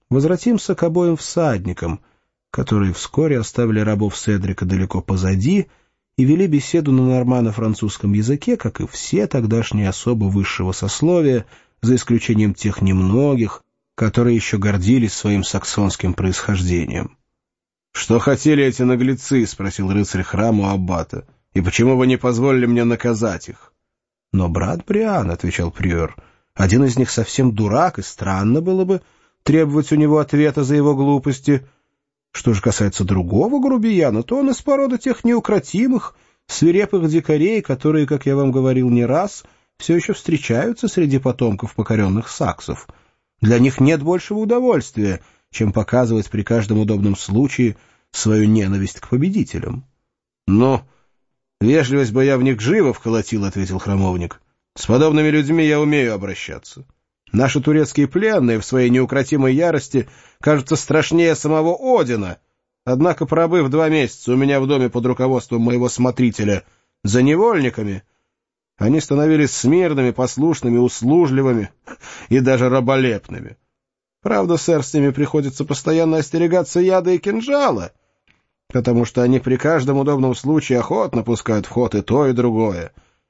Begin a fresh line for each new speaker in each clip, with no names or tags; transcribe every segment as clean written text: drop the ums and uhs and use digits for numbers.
возвратимся к обоим всадникам, которые вскоре оставили рабов Седрика далеко позади и вели беседу на норманно-французском языке, как и все тогдашние особы высшего сословия, за исключением тех немногих, которые еще гордились своим саксонским происхождением. «Что хотели эти наглецы?» — спросил рыцарь храма у аббата. «И почему вы не позволили мне наказать их?» «Но, брат Бриан, — отвечал приор, — один из них совсем дурак, и странно было бы требовать у него ответа за его глупости. Что же касается другого грубияна, то он из породы тех неукротимых, свирепых дикарей, которые, как я вам говорил не раз, все еще встречаются среди потомков покоренных саксов. Для них нет большего удовольствия, чем показывать при каждом удобном случае свою ненависть к победителям». «Ну, вежливость бы я в них живо вколотил», — ответил храмовник. «С подобными людьми я умею обращаться. Наши турецкие пленные в своей неукротимой ярости кажутся страшнее самого Одина. Однако, пробыв 2 месяца у меня в доме под руководством моего смотрителя за невольниками, они становились смирными, послушными, услужливыми и даже раболепными. Правда, сэр, с ними приходится постоянно остерегаться яда и кинжала, потому что они при каждом удобном случае охотно пускают в ход и то, и другое».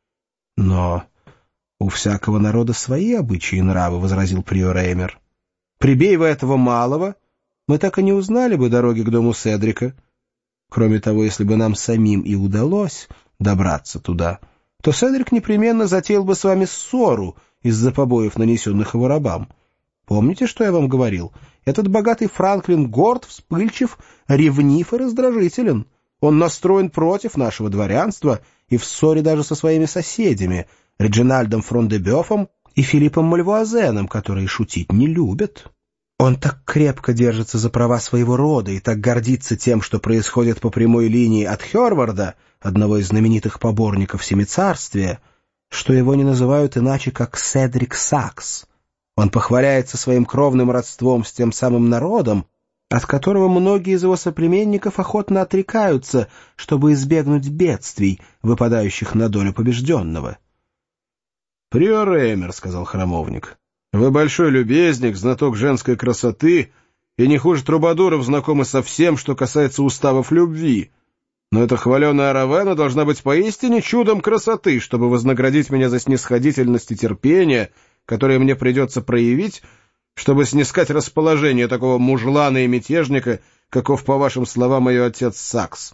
«Но у всякого народа свои обычаи и нравы», — возразил приор Эймер. «Прибей вы этого малого, мы так и не узнали бы дороги к дому Седрика. Кроме того, если бы нам самим и удалось добраться туда, то Седрик непременно затеял бы с вами ссору из-за побоев, нанесенных его рабам. Помните, что я вам говорил? Этот богатый Франклин горд, вспыльчив, ревнив и раздражителен. Он настроен против нашего дворянства и в ссоре даже со своими соседями, Реджинальдом Фрон-де-Бёфом и Филиппом Мальвуазеном, которые шутить не любят. Он так крепко держится за права своего рода и так гордится тем, что происходит по прямой линии от Хёрварда, одного из знаменитых поборников Семицарствия, что его не называют иначе, как Седрик Сакс. Он похваляется своим кровным родством с тем самым народом, от которого многие из его соплеменников охотно отрекаются, чтобы избегнуть бедствий, выпадающих на долю побежденного».
«Приор Эймер, — сказал храмовник, — вы большой любезник, знаток женской красоты и не хуже трубадуров знакомы со всем, что касается уставов любви. Но эта хваленая Равена должна быть поистине чудом красоты, чтобы вознаградить меня за снисходительность и терпение, которое мне придется проявить, чтобы снискать расположение такого мужлана и мятежника, каков, по вашим словам, ее отец Сакс».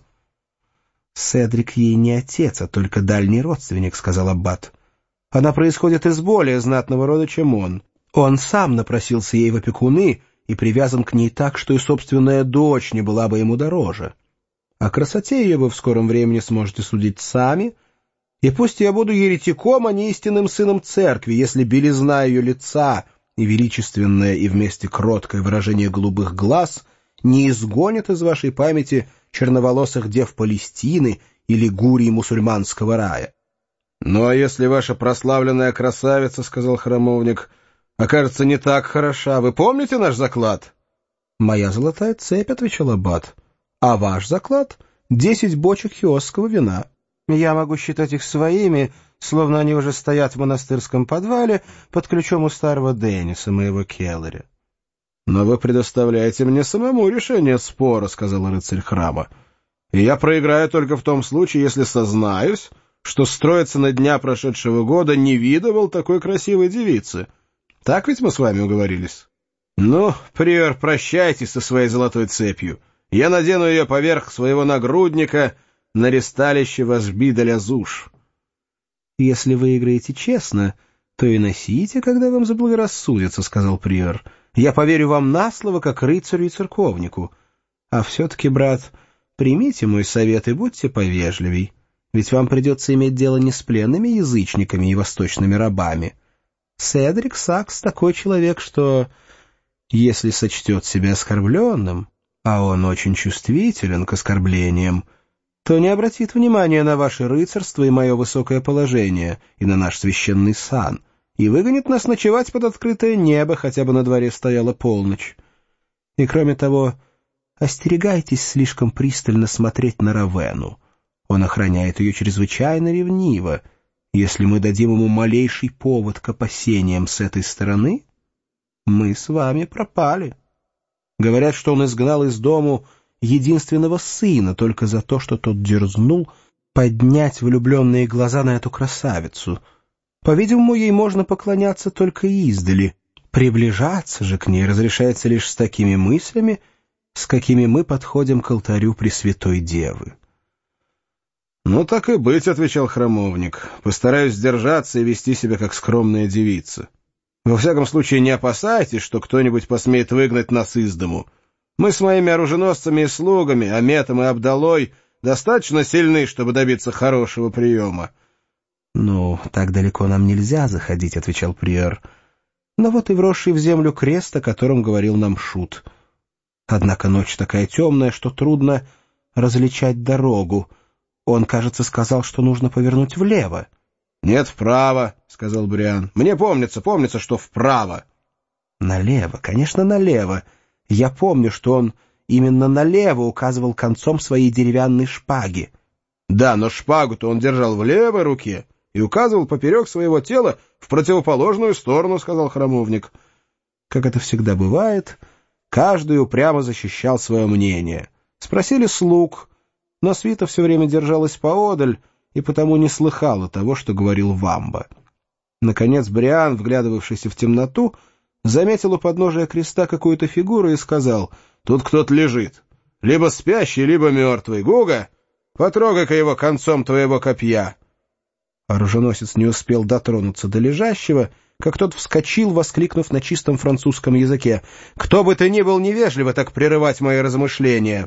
«Седрик ей не отец, а только дальний родственник, — сказал аббат. Она происходит из более знатного рода, чем он. Он сам напросился ей в опекуны и привязан к ней так, что и собственная дочь не была бы ему дороже. О красоте ее вы в скором времени сможете судить сами, и пусть я буду еретиком, а не истинным сыном церкви, если белизна ее лица и величественное и вместе кроткое выражение голубых глаз не изгонят из вашей памяти черноволосых дев Палестины или гурий мусульманского рая».
«Ну, а если ваша прославленная красавица, — сказал храмовник, — окажется не так хороша, вы помните наш заклад?»
«Моя золотая цепь, — отвечал аббат, — а ваш заклад — 10 бочек хиосского вина. Я могу считать их своими, словно они уже стоят в монастырском подвале под ключом у старого Денниса, моего келлеря».
«Но вы предоставляете мне самому решение спора, — сказал рыцарь храма, — и я проиграю только в том случае, если сознаюсь, что строиться на дня прошедшего года не видывал такой красивой девицы. Так ведь мы с вами уговорились? Ну, приор, прощайтесь со своей золотой цепью. Я надену ее поверх своего нагрудника на ресталище Вашби-де-Лязуш».
«Если вы играете честно, то и носите, когда вам заблагорассудится, — сказал приор. Я поверю вам на слово, как рыцарю и церковнику. А все-таки, брат, примите мой совет и будьте повежливей. Ведь вам придется иметь дело не с пленными язычниками и восточными рабами. Седрик Сакс такой человек, что, если сочтет себя оскорбленным, а он очень чувствителен к оскорблениям, то не обратит внимания на ваше рыцарство и мое высокое положение, и на наш священный сан, и выгонит нас ночевать под открытое небо, хотя бы на дворе стояла полночь. И кроме того, остерегайтесь слишком пристально смотреть на Равену. Он охраняет ее чрезвычайно ревниво. Если мы дадим ему малейший повод к опасениям с этой стороны, мы с вами пропали». Говорят, что он изгнал из дому единственного сына только за то, что тот дерзнул поднять влюбленные глаза на эту красавицу. По-видимому, ей можно поклоняться только издали. Приближаться же к ней разрешается лишь с такими мыслями, с какими мы подходим к алтарю Пресвятой Девы.
«Ну, так и быть», — отвечал храмовник. «Постараюсь сдержаться и вести себя как скромная девица. Во всяком случае, не опасайтесь, что кто-нибудь посмеет выгнать нас из дому. Мы с моими оруженосцами и слугами, Аметом и Абдалой, достаточно сильны, чтобы добиться хорошего приема».
«Ну, так далеко нам нельзя заходить», — отвечал приор. «Но вот и вросший в землю крест, о котором говорил нам Шут. Однако ночь такая темная, что трудно различать дорогу. Он, кажется, сказал, что нужно повернуть влево».
«Нет, вправо», — сказал Бриан. «Мне помнится, что вправо».
«Налево, конечно, налево. Я помню, что он именно налево указывал концом своей деревянной шпаги».
«Да, но шпагу-то он держал в левой руке и указывал поперек своего тела в противоположную сторону», — сказал храмовник.
Как это всегда бывает, каждый упрямо защищал свое мнение. Спросили слуг, но свита все время держалась поодаль и потому не слыхала того, что говорил Вамба. Наконец Бриан, вглядывавшийся в темноту, заметил у подножия креста какую-то фигуру и сказал: «Тут кто-то лежит, либо спящий, либо мертвый. Гуга, потрогай-ка его концом твоего копья». Оруженосец не успел дотронуться до лежащего, как тот вскочил, воскликнув на чистом французском языке: «Кто бы ты ни был, невежливо так прерывать мои размышления!»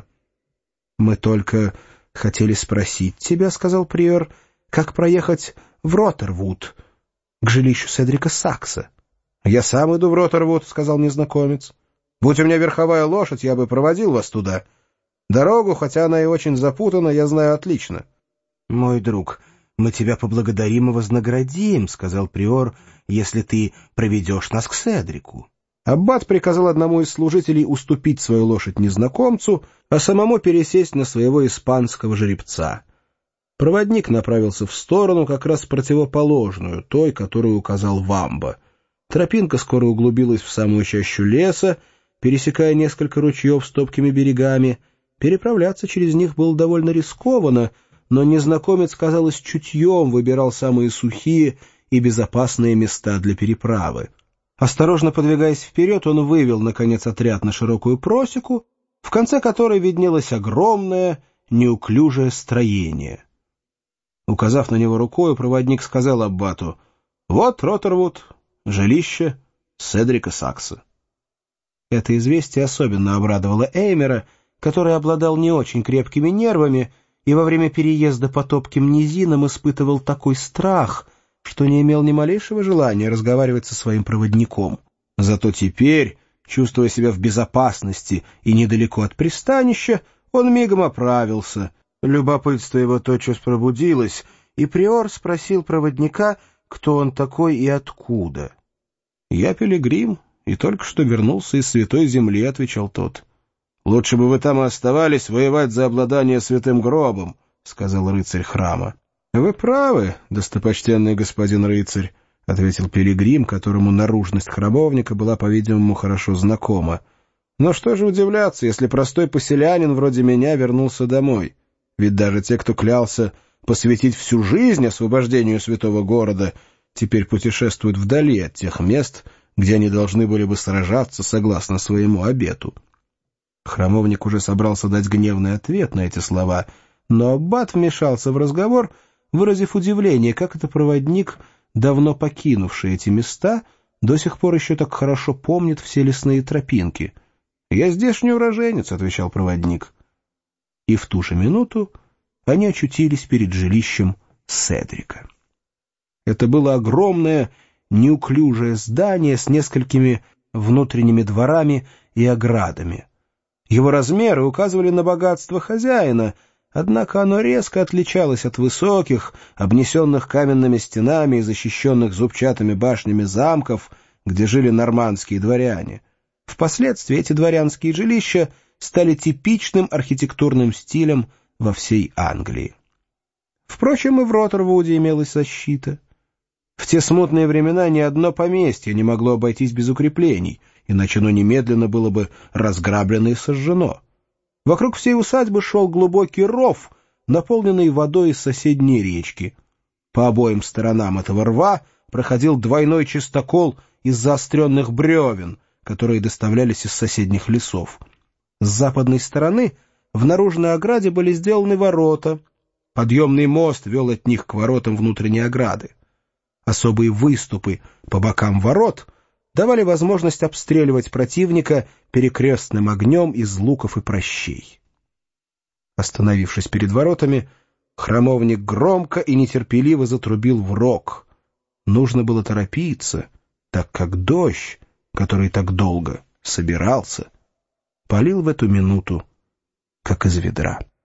«Мы только хотели спросить тебя, — сказал приор, — как проехать в Роттервуд, к жилищу Седрика Сакса». «Я сам иду в Роттервуд, — сказал незнакомец. Будь у меня верховая лошадь, я бы проводил вас туда. Дорогу, хотя она и очень запутана, я знаю отлично». «Мой друг, мы тебя поблагодарим и вознаградим, — сказал приор, — если ты проведешь нас к Седрику». Аббат приказал одному из служителей уступить свою лошадь незнакомцу, а самому пересесть на своего испанского жеребца. Проводник направился в сторону, как раз противоположную той, которую указал Вамба. Тропинка скоро углубилась в самую чащу леса, пересекая несколько ручьев с топкими берегами. Переправляться через них было довольно рискованно, но незнакомец, казалось, чутьем выбирал самые сухие и безопасные места для переправы. Осторожно подвигаясь вперед, он вывел, наконец, отряд на широкую просеку, в конце которой виднелось огромное, неуклюжее строение. Указав на него рукой, проводник сказал аббату: «Вот Роттервуд, жилище Седрика Сакса». Это известие особенно обрадовало Эймера, который обладал не очень крепкими нервами и во время переезда по топким низинам испытывал такой страх, что не имел ни малейшего желания разговаривать со своим проводником. Зато теперь, чувствуя себя в безопасности и недалеко от пристанища, он мигом оправился. Любопытство его тотчас пробудилось, и приор спросил проводника, кто он такой и откуда. «Я пилигрим, и только что вернулся из Святой Земли», — отвечал тот. «Лучше бы вы там и оставались воевать за обладание святым гробом», — сказал рыцарь храма. «Вы правы, достопочтенный господин рыцарь», — ответил пилигрим, которому наружность храмовника была, по-видимому, хорошо знакома. «Но что же удивляться, если простой поселянин вроде меня вернулся домой? Ведь даже те, кто клялся посвятить всю жизнь освобождению святого города, теперь путешествуют вдали от тех мест, где они должны были бы сражаться согласно своему обету». Храмовник уже собрался дать гневный ответ на эти слова, но аббат вмешался в разговор, выразив удивление, как это проводник, давно покинувший эти места, до сих пор еще так хорошо помнит все лесные тропинки. «Я здешний уроженец», — отвечал проводник. И в ту же минуту они очутились перед жилищем Седрика. Это было огромное, неуклюжее здание с несколькими внутренними дворами и оградами. Его размеры указывали на богатство хозяина, однако оно резко отличалось от высоких, обнесенных каменными стенами и защищенных зубчатыми башнями замков, где жили нормандские дворяне. Впоследствии эти дворянские жилища стали типичным архитектурным стилем во всей Англии. Впрочем, и в Роттервуде имелась защита. В те смутные времена ни одно поместье не могло обойтись без укреплений, иначе оно немедленно было бы разграблено и сожжено. Вокруг всей усадьбы шел глубокий ров, наполненный водой из соседней речки. По обоим сторонам этого рва проходил двойной чистокол из заостренных бревен, которые доставлялись из соседних лесов. С западной стороны в наружной ограде были сделаны ворота. Подъемный мост вел от них к воротам внутренней ограды. Особые выступы по бокам ворот давали возможность обстреливать противника перекрестным огнем из луков и прощей. Остановившись перед воротами, храмовник громко и нетерпеливо затрубил в рог. Нужно было торопиться, так как дождь, который так долго собирался, полил в эту минуту, как из ведра.